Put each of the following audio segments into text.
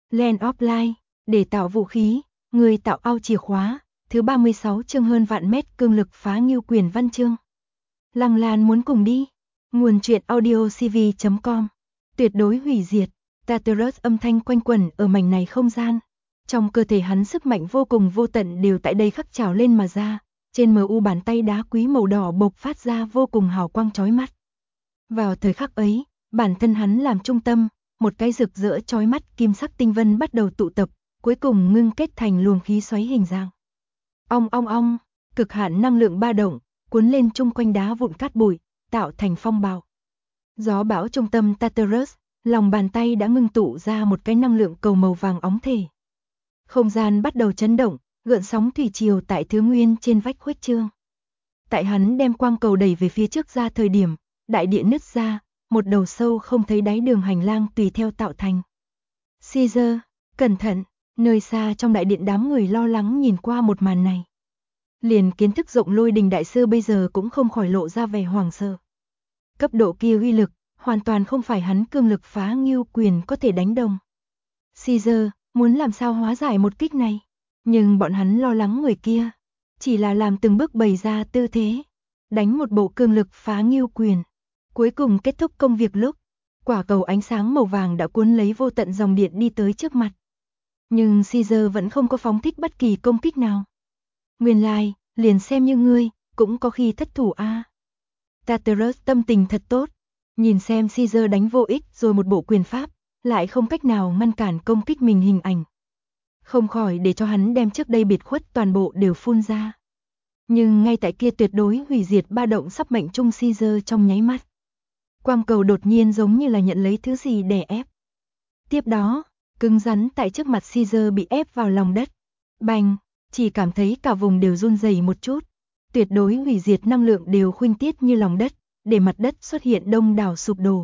Land of Light, để tạo vũ khí, người tạo ao chìa khóa, thứ 36 chương hơn vạn mét cương lực phá ngưu quyền văn chương. Lăng Lan muốn cùng đi. Nguồn truyện audio cv.com. Tuyệt đối hủy diệt, Tartarus âm thanh quanh quẩn ở mảnh này không gian. Trong cơ thể hắn sức mạnh vô cùng vô tận đều tại đây khắc trào lên mà ra, trên MU bàn tay đá quý màu đỏ bộc phát ra vô cùng hào quang chói mắt. Vào thời khắc ấy, bản thân hắn làm trung tâm, một cái rực rỡ chói mắt kim sắc tinh vân bắt đầu tụ tập, cuối cùng ngưng kết thành luồng khí xoáy hình dạng. Ong ong ong, cực hạn năng lượng ba động, cuốn lên chung quanh đá vụn cát bụi, tạo thành phong bạo. Gió bão trung tâm Tartarus, lòng bàn tay đã ngưng tụ ra một cái năng lượng cầu màu vàng óng thể. Không gian bắt đầu chấn động, gợn sóng thủy triều tại thứ nguyên trên vách khuếch trương. Tại hắn đem quang cầu đẩy về phía trước ra thời điểm, đại địa nứt ra, một đầu sâu không thấy đáy đường hành lang tùy theo tạo thành. Caesar, cẩn thận, nơi xa trong đại điện đám người lo lắng nhìn qua một màn này. Liền kiến thức rộng Lôi Đình đại sư bây giờ cũng không khỏi lộ ra vẻ hoảng sợ. Cấp độ kia uy lực, hoàn toàn không phải hắn cương lực phá ngưu quyền có thể đánh đồng. Caesar, muốn làm sao hóa giải một kích này, nhưng bọn hắn lo lắng người kia, chỉ là làm từng bước bày ra tư thế, đánh một bộ cương lực phá ngưu quyền. Cuối cùng kết thúc công việc lúc, quả cầu ánh sáng màu vàng đã cuốn lấy vô tận dòng điện đi tới trước mặt. Nhưng Caesar vẫn không có phóng thích bất kỳ công kích nào. Nguyên lai, liền xem như ngươi, cũng có khi thất thủ a. Tartarus tâm tình thật tốt, nhìn xem Caesar đánh vô ích rồi một bộ quyền pháp, lại không cách nào ngăn cản công kích mình hình ảnh. Không khỏi để cho hắn đem trước đây biệt khuất toàn bộ đều phun ra. Nhưng ngay tại kia tuyệt đối hủy diệt ba động sắp mệnh trung Caesar trong nháy mắt. Quang cầu đột nhiên giống như là nhận lấy thứ gì đè ép. Tiếp đó, cứng rắn tại trước mặt Caesar bị ép vào lòng đất. Bành, chỉ cảm thấy cả vùng đều run rẩy một chút. Tuyệt đối hủy diệt năng lượng đều khuynh tiết như lòng đất, để mặt đất xuất hiện đông đảo sụp đổ.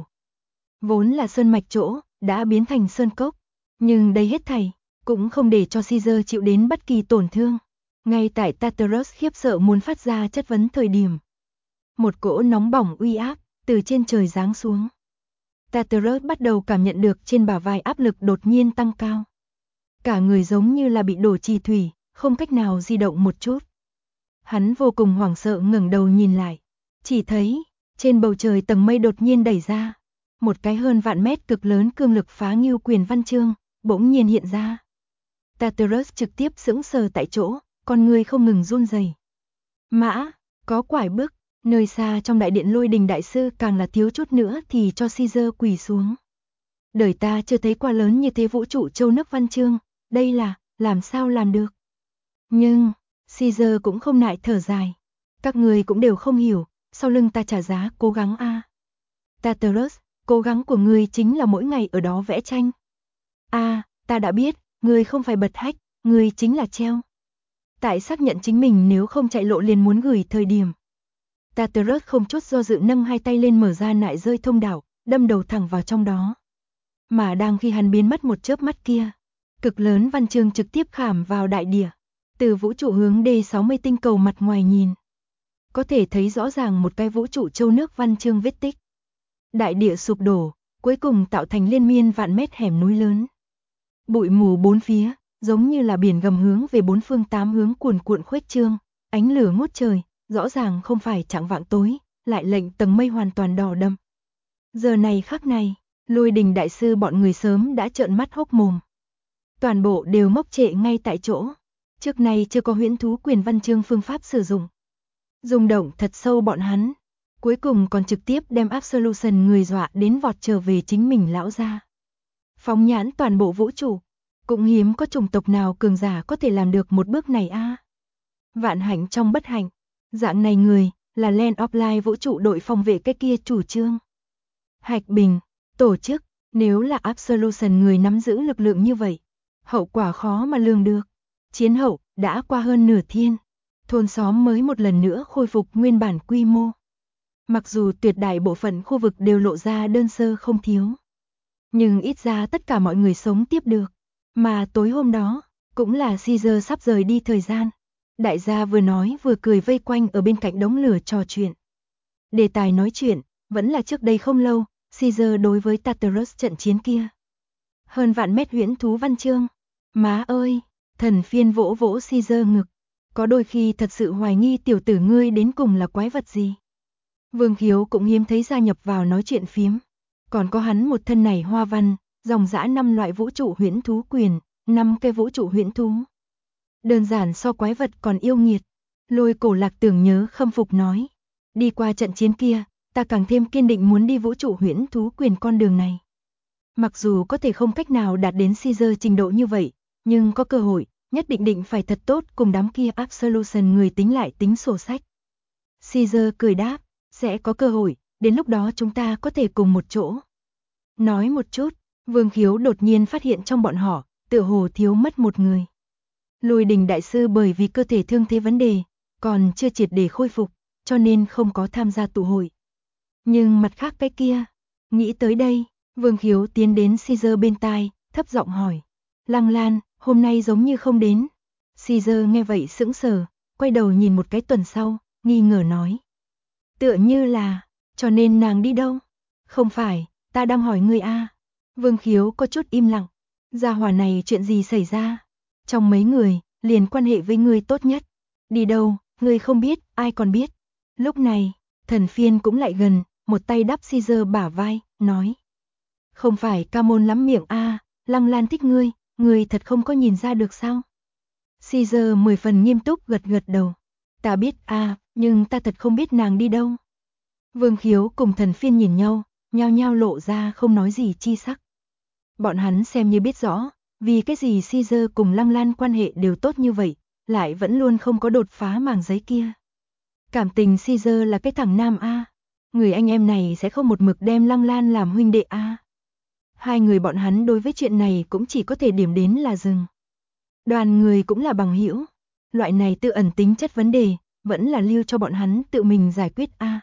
Vốn là sơn mạch chỗ, đã biến thành sơn cốc. Nhưng đây hết thảy, cũng không để cho Caesar chịu đến bất kỳ tổn thương. Ngay tại Tartarus khiếp sợ muốn phát ra chất vấn thời điểm. Một cỗ nóng bỏng uy áp từ trên trời giáng xuống. Tartarus bắt đầu cảm nhận được trên bả vai áp lực đột nhiên tăng cao. Cả người giống như là bị đổ trì thủy, không cách nào di động một chút. Hắn vô cùng hoảng sợ ngẩng đầu nhìn lại, chỉ thấy trên bầu trời tầng mây đột nhiên đẩy ra, một cái hơn vạn mét cực lớn cương lực phá ngưu quyền văn chương bỗng nhiên hiện ra. Tartarus trực tiếp sững sờ tại chỗ, con người không ngừng run rẩy. Mã, có quải bước. Nơi xa trong đại điện Lôi Đình đại sư càng là thiếu chút nữa thì cho Caesar quỳ xuống. Đời ta chưa thấy qua lớn như thế vũ trụ châu nước văn chương, đây là, làm sao làm được. Nhưng, Caesar cũng không nại thở dài. Các người cũng đều không hiểu, sau lưng ta trả giá cố gắng a. Tartarus, cố gắng của ngươi chính là mỗi ngày ở đó vẽ tranh. Ta đã biết, ngươi không phải bật hách, ngươi chính là treo. Tại xác nhận chính mình nếu không chạy lộ liền muốn gửi thời điểm. Tartarus không chút do dự nâng hai tay lên mở ra nại rơi thông đạo, đâm đầu thẳng vào trong đó. Mà đang khi hắn biến mất một chớp mắt kia, cực lớn văn chương trực tiếp khảm vào đại địa, từ vũ trụ hướng D60 tinh cầu mặt ngoài nhìn. Có thể thấy rõ ràng một cái vũ trụ châu nước văn chương vết tích. Đại địa sụp đổ, cuối cùng tạo thành liên miên vạn mét hẻm núi lớn. Bụi mù bốn phía, giống như là biển gầm hướng về bốn phương tám hướng cuồn cuộn khuếch trương, ánh lửa ngút trời. Rõ ràng không phải chạng vạng tối, lại lệnh tầng mây hoàn toàn đỏ đậm. Giờ này khắc này, Lôi Đình đại sư bọn người sớm đã trợn mắt hốc mồm. Toàn bộ đều ngốc trệ ngay tại chỗ. Trước nay chưa có huyễn thú quyền văn chương phương pháp sử dụng. Rung động thật sâu bọn hắn. Cuối cùng còn trực tiếp đem Absolution người dọa đến vọt trở về chính mình lão gia. Phóng nhãn toàn bộ vũ trụ. Cũng hiếm có chủng tộc nào cường giả có thể làm được một bước này a. Vạn hạnh trong bất hạnh. Dạng này người, là Land of Light vũ trụ đội phòng vệ cái kia chủ trương. Hạch Bình, tổ chức, nếu là Absolution người nắm giữ lực lượng như vậy, hậu quả khó mà lường được. Chiến hậu, đã qua hơn nửa thiên, thôn xóm mới một lần nữa khôi phục nguyên bản quy mô. Mặc dù tuyệt đại bộ phận khu vực đều lộ ra đơn sơ không thiếu, nhưng ít ra tất cả mọi người sống tiếp được. Mà tối hôm đó, cũng là Caesar sắp rời đi thời gian. Đại gia vừa nói vừa cười vây quanh ở bên cạnh đống lửa trò chuyện. Đề tài nói chuyện, vẫn là trước đây không lâu, Caesar đối với Tartarus trận chiến kia. Hơn vạn mét huyễn thú văn chương. Má ơi, thần phiên vỗ vỗ Caesar ngực. Có đôi khi thật sự hoài nghi tiểu tử ngươi đến cùng là quái vật gì. Vương Khiếu cũng hiếm thấy gia nhập vào nói chuyện phiếm. Còn có hắn một thân này hoa văn, dòng dã 5 loại vũ trụ huyễn thú quyền, 5 cái vũ trụ huyễn thú. Đơn giản so quái vật còn yêu nghiệt. Lôi Cổ Lạc tưởng nhớ khâm phục nói. Đi qua trận chiến kia, ta càng thêm kiên định muốn đi vũ trụ huyễn thú quyền con đường này. Mặc dù có thể không cách nào đạt đến Caesar trình độ như vậy, nhưng có cơ hội, nhất định phải thật tốt cùng đám kia Absolution người tính lại tính sổ sách. Caesar cười đáp, sẽ có cơ hội, đến lúc đó chúng ta có thể cùng một chỗ. Nói một chút, Vương Khiếu đột nhiên phát hiện trong bọn họ, tựa hồ thiếu mất một người. Lôi Đình đại sư bởi vì cơ thể thương thế vấn đề, còn chưa triệt để khôi phục, cho nên không có tham gia tụ hội. Nhưng mặt khác cái kia, nghĩ tới đây, Vương Khiếu tiến đến Caesar bên tai, thấp giọng hỏi. Lăng Lan, hôm nay giống như không đến. Caesar nghe vậy sững sờ, quay đầu nhìn một cái tuần sau, nghi ngờ nói. Tựa như là, cho nên nàng đi đâu? Không phải, ta đang hỏi ngươi a. Vương Khiếu có chút im lặng. Gia hỏa này chuyện gì xảy ra? Trong mấy người, liền quan hệ với ngươi tốt nhất. Đi đâu, ngươi không biết, ai còn biết. Lúc này, thần phiên cũng lại gần, một tay đắp Caesar bả vai, nói. Không phải ca môn lắm miệng a, Lăng Lan thích ngươi thật không có nhìn ra được sao? Caesar 10 phần nghiêm túc gật gật đầu. Ta biết a, nhưng ta thật không biết nàng đi đâu. Vương Khiếu cùng thần phiên nhìn nhau, nhao nhao lộ ra không nói gì chi sắc. Bọn hắn xem như biết rõ, vì cái gì Caesar cùng Lăng Lan quan hệ đều tốt như vậy, lại vẫn luôn không có đột phá màng giấy kia. Cảm tình Caesar là cái thằng nam a, người anh em này sẽ không một mực đem Lăng Lan làm huynh đệ a. Hai người bọn hắn đối với chuyện này cũng chỉ có thể điểm đến là dừng. Đoàn người cũng là bằng hữu, loại này tự ẩn tính chất vấn đề, vẫn là lưu cho bọn hắn tự mình giải quyết a.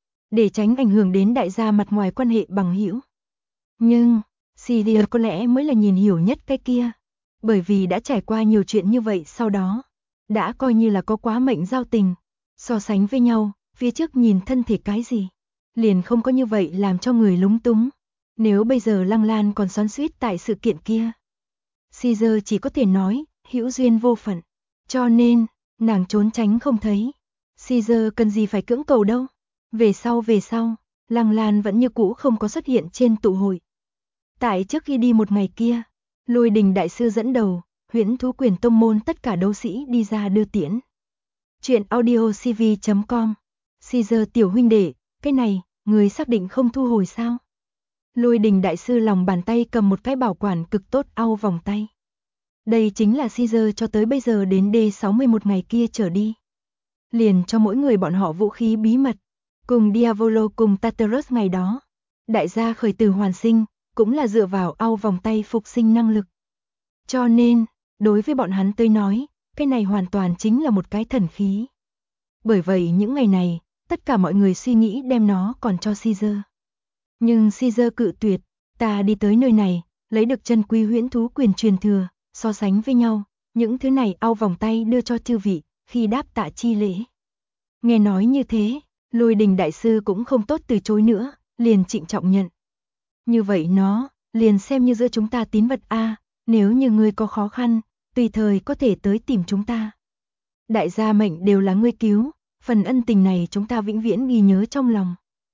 Để tránh ảnh hưởng đến đại gia mặt ngoài quan hệ bằng hữu. Nhưng, Caesar có lẽ mới là nhìn hiểu nhất cái kia, bởi vì đã trải qua nhiều chuyện như vậy sau đó, đã coi như là có quá mệnh giao tình, so sánh với nhau, phía trước nhìn thân thể cái gì, liền không có như vậy làm cho người lúng túng. Nếu bây giờ Lăng Lan còn xoắn xuýt tại sự kiện kia, Caesar chỉ có thể nói, hữu duyên vô phận, cho nên, nàng trốn tránh không thấy. Caesar cần gì phải cưỡng cầu đâu. Về sau, Lăng Lan vẫn như cũ không có xuất hiện trên tụ hội. Tại trước khi đi một ngày kia, Lôi Đình đại sư dẫn đầu, huyễn thú quyền tông môn tất cả đấu sĩ đi ra đưa tiễn. Chuyện audiocv.com. Caesar tiểu huynh đệ, cái này, người xác định không thu hồi sao? Lôi Đình đại sư lòng bàn tay cầm một cái bảo quản cực tốt au vòng tay. Đây chính là Caesar cho tới bây giờ đến D61 ngày kia trở đi. Liền cho mỗi người bọn họ vũ khí bí mật, cùng Diavolo cùng Tartarus ngày đó. Đại gia khởi tử hoàn sinh, cũng là dựa vào au vòng tay phục sinh năng lực. Cho nên, đối với bọn hắn tới nói, cái này hoàn toàn chính là một cái thần khí. Bởi vậy những ngày này, tất cả mọi người suy nghĩ đem nó còn cho Caesar. Nhưng Caesar cự tuyệt, ta đi tới nơi này, lấy được chân quý huyễn thú quyền truyền thừa, so sánh với nhau, những thứ này au vòng tay đưa cho chư vị, khi đáp tạ chi lễ. Nghe nói như thế, Lôi Đình đại sư cũng không tốt từ chối nữa, liền trịnh trọng nhận. Như vậy nó, liền xem như giữa chúng ta tín vật a, nếu như ngươi có khó khăn, tùy thời có thể tới tìm chúng ta. Đại gia mệnh đều là ngươi cứu, phần ân tình này chúng ta vĩnh viễn ghi nhớ trong lòng.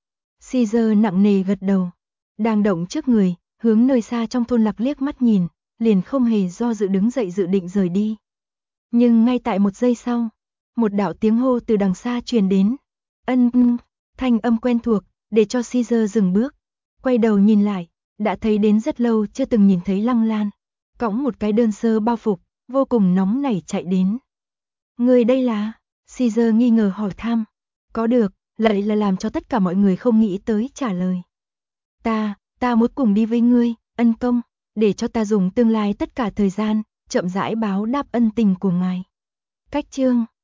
Caesar nặng nề gật đầu, đang động trước người, hướng nơi xa trong thôn lạc liếc mắt nhìn, liền không hề do dự đứng dậy dự định rời đi. Nhưng ngay tại một giây sau, một đạo tiếng hô từ đằng xa truyền đến. Thanh âm quen thuộc, để cho Caesar dừng bước. Quay đầu nhìn lại, đã thấy đến rất lâu chưa từng nhìn thấy Lăng Lan. Cõng một cái đơn sơ bao phục, vô cùng nóng nảy chạy đến. Người đây là? Caesar nghi ngờ hỏi thăm. Có được, lại là làm cho tất cả mọi người không nghĩ tới trả lời. Ta muốn cùng đi với ngươi, ân công, để cho ta dùng tương lai tất cả thời gian, chậm rãi báo đáp ân tình của ngài. Cách chương